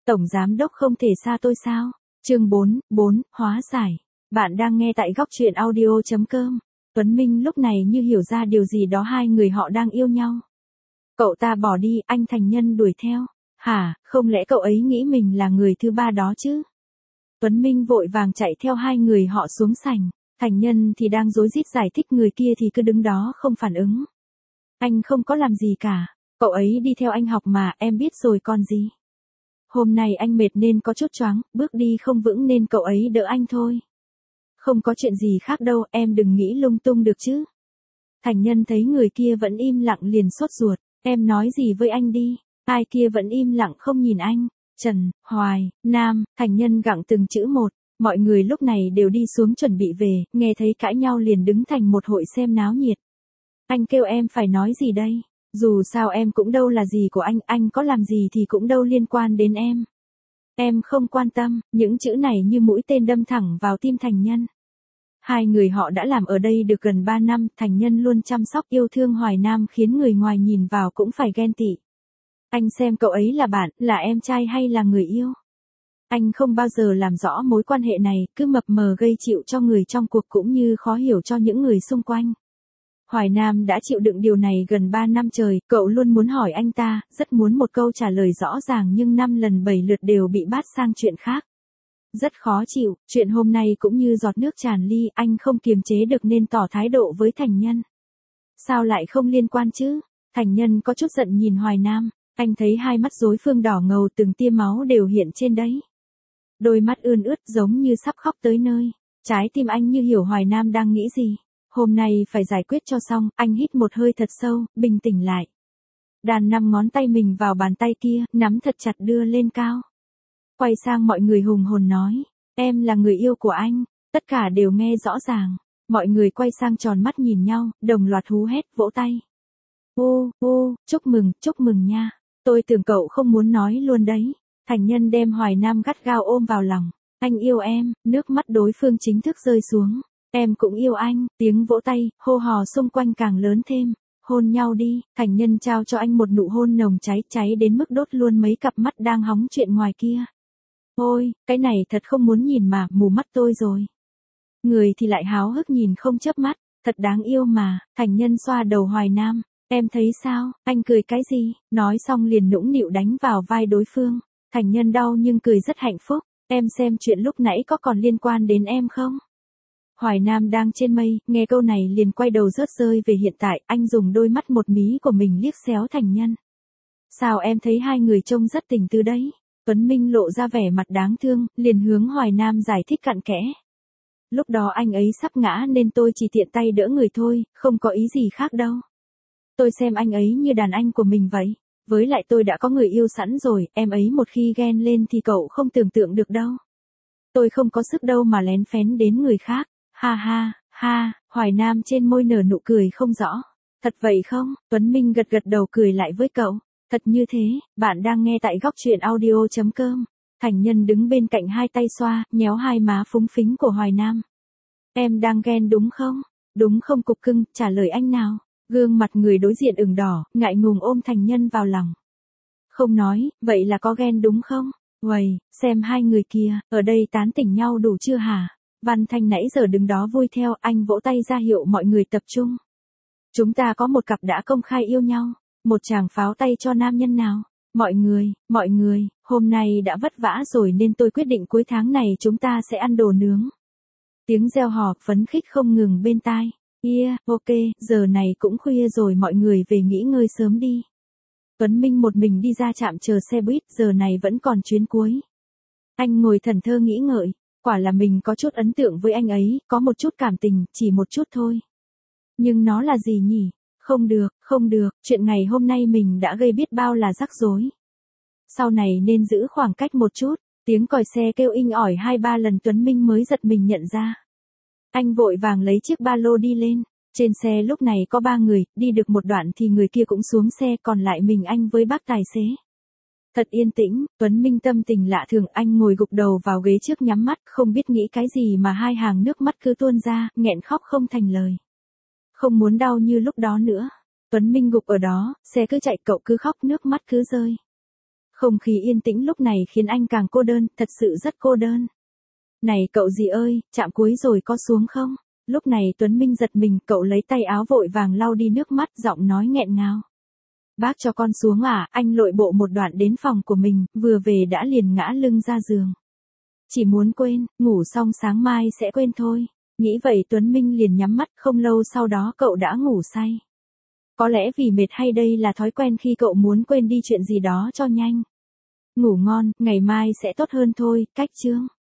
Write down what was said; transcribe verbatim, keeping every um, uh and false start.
Tổng giám đốc không thể xa tôi sao? Chương bốn, bốn, hóa giải. Bạn đang nghe tại góc truyện audio chấm com. Tuấn Minh lúc này như hiểu ra điều gì đó, hai người họ đang yêu nhau. Cậu ta bỏ đi, anh Thành Nhân đuổi theo. Hả, không lẽ cậu ấy nghĩ mình là người thứ ba đó chứ? Tuấn Minh vội vàng chạy theo hai người họ xuống sảnh. Thành Nhân thì đang rối rít giải thích, người kia thì cứ đứng đó không phản ứng. Anh không có làm gì cả. Cậu ấy đi theo anh học mà, em biết rồi còn gì. Hôm nay anh mệt nên có chút choáng, bước đi không vững nên cậu ấy đỡ anh thôi. Không có chuyện gì khác đâu, em đừng nghĩ lung tung được chứ. Thành Nhân thấy người kia vẫn im lặng liền sốt ruột. Em nói gì với anh đi. Ai kia vẫn im lặng không nhìn anh. Trần, Hoài, Nam, Thành Nhân gặng từng chữ một. Mọi người lúc này đều đi xuống chuẩn bị về, nghe thấy cãi nhau liền đứng thành một hội xem náo nhiệt. Anh kêu em phải nói gì đây? Dù sao em cũng đâu là gì của anh, anh có làm gì thì cũng đâu liên quan đến em. Em không quan tâm, những chữ này như mũi tên đâm thẳng vào tim Thành Nhân. Hai người họ đã làm ở đây được gần ba năm, Thành Nhân luôn chăm sóc yêu thương Hoài Nam khiến người ngoài nhìn vào cũng phải ghen tị. Anh xem cậu ấy là bạn, là em trai hay là người yêu? Anh không bao giờ làm rõ mối quan hệ này, cứ mập mờ gây chịu cho người trong cuộc cũng như khó hiểu cho những người xung quanh. Hoài Nam đã chịu đựng điều này gần ba năm trời, cậu luôn muốn hỏi anh ta, rất muốn một câu trả lời rõ ràng nhưng năm lần bảy lượt đều bị bắt sang chuyện khác. Rất khó chịu, chuyện hôm nay cũng như giọt nước tràn ly, anh không kiềm chế được nên tỏ thái độ với Thành Nhân. Sao lại không liên quan chứ? Thành Nhân có chút giận nhìn Hoài Nam, anh thấy hai mắt đối phương đỏ ngầu, từng tia máu đều hiện trên đấy. Đôi mắt ươn ướt giống như sắp khóc tới nơi, trái tim anh như hiểu Hoài Nam đang nghĩ gì. Hôm nay phải giải quyết cho xong, anh hít một hơi thật sâu, bình tĩnh lại. Đàn năm ngón tay mình vào bàn tay kia, nắm thật chặt đưa lên cao. Quay sang mọi người hùng hồn nói, em là người yêu của anh, tất cả đều nghe rõ ràng. Mọi người quay sang tròn mắt nhìn nhau, đồng loạt hú hét vỗ tay. Ô, ô, chúc mừng, chúc mừng nha, tôi tưởng cậu không muốn nói luôn đấy. Thành Nhân đem Hoài Nam gắt gao ôm vào lòng, anh yêu em, nước mắt đối phương chính thức rơi xuống. Em cũng yêu anh, tiếng vỗ tay, hô hò xung quanh càng lớn thêm. Hôn nhau đi, Thành Nhân trao cho anh một nụ hôn nồng cháy cháy đến mức đốt luôn mấy cặp mắt đang hóng chuyện ngoài kia. Ôi, cái này thật không muốn nhìn mà, mù mắt tôi rồi. Người thì lại háo hức nhìn không chớp mắt, thật đáng yêu mà. Thành Nhân xoa đầu Hoài Nam, em thấy sao, anh cười cái gì? Nói xong liền nũng nịu đánh vào vai đối phương. Thành Nhân đau nhưng cười rất hạnh phúc, em xem chuyện lúc nãy có còn liên quan đến em không? Hoài Nam đang trên mây, nghe câu này liền quay đầu rớt rơi về hiện tại, anh dùng đôi mắt một mí của mình liếc xéo Thành Nhân. Sao em thấy hai người trông rất tình tứ đấy? Tuấn Minh lộ ra vẻ mặt đáng thương, liền hướng Hoài Nam giải thích cặn kẽ. Lúc đó anh ấy sắp ngã nên tôi chỉ tiện tay đỡ người thôi, không có ý gì khác đâu. Tôi xem anh ấy như đàn anh của mình vậy. Với lại tôi đã có người yêu sẵn rồi, em ấy một khi ghen lên thì cậu không tưởng tượng được đâu. Tôi không có sức đâu mà lén phén đến người khác. Ha ha, ha, Hoài Nam trên môi nở nụ cười không rõ. Thật vậy không? Tuấn Minh gật gật đầu cười lại với cậu. Thật như thế, bạn đang nghe tại góc truyện audio chấm com. Thành Nhân đứng bên cạnh hai tay xoa, nhéo hai má phúng phính của Hoài Nam. Em đang ghen đúng không? Đúng không cục cưng, trả lời anh nào. Gương mặt người đối diện ửng đỏ, ngại ngùng ôm Thành Nhân vào lòng. Không nói, vậy là có ghen đúng không? Uầy, xem hai người kia, ở đây tán tỉnh nhau đủ chưa hả? Văn Thanh nãy giờ đứng đó vui theo, anh vỗ tay ra hiệu mọi người tập trung. Chúng ta có một cặp đã công khai yêu nhau, một chàng pháo tay cho nam nhân nào. Mọi người, mọi người, hôm nay đã vất vả rồi nên tôi quyết định cuối tháng này chúng ta sẽ ăn đồ nướng. Tiếng reo hò phấn khích không ngừng bên tai. Yeah, ok, giờ này cũng khuya rồi, mọi người về nghỉ ngơi sớm đi. Tuấn Minh một mình đi ra trạm chờ xe buýt, giờ này vẫn còn chuyến cuối. Anh ngồi thẫn thờ nghĩ ngợi. Quả là mình có chút ấn tượng với anh ấy, có một chút cảm tình, chỉ một chút thôi. Nhưng nó là gì nhỉ? Không được, không được, chuyện ngày hôm nay mình đã gây biết bao là rắc rối. Sau này nên giữ khoảng cách một chút, tiếng còi xe kêu inh ỏi hai ba lần Tuấn Minh mới giật mình nhận ra. Anh vội vàng lấy chiếc ba lô đi lên, trên xe lúc này có ba người, đi được một đoạn thì người kia cũng xuống xe, còn lại mình anh với bác tài xế. Thật yên tĩnh, Tuấn Minh tâm tình lạ thường, anh ngồi gục đầu vào ghế trước nhắm mắt, không biết nghĩ cái gì mà hai hàng nước mắt cứ tuôn ra, nghẹn khóc không thành lời. Không muốn đau như lúc đó nữa. Tuấn Minh gục ở đó, xe cứ chạy cậu cứ khóc nước mắt cứ rơi. Không khí yên tĩnh lúc này khiến anh càng cô đơn, thật sự rất cô đơn. Này cậu gì ơi, trạm cuối rồi có xuống không? Lúc này Tuấn Minh giật mình, cậu lấy tay áo vội vàng lau đi nước mắt, giọng nói nghẹn ngào. Bác cho con xuống à, anh lội bộ một đoạn đến phòng của mình, vừa về đã liền ngã lưng ra giường. Chỉ muốn quên, ngủ xong sáng mai sẽ quên thôi. Nghĩ vậy Tuấn Minh liền nhắm mắt, không lâu sau đó cậu đã ngủ say. Có lẽ vì mệt hay đây là thói quen khi cậu muốn quên đi chuyện gì đó cho nhanh. Ngủ ngon, ngày mai sẽ tốt hơn thôi, cách chương.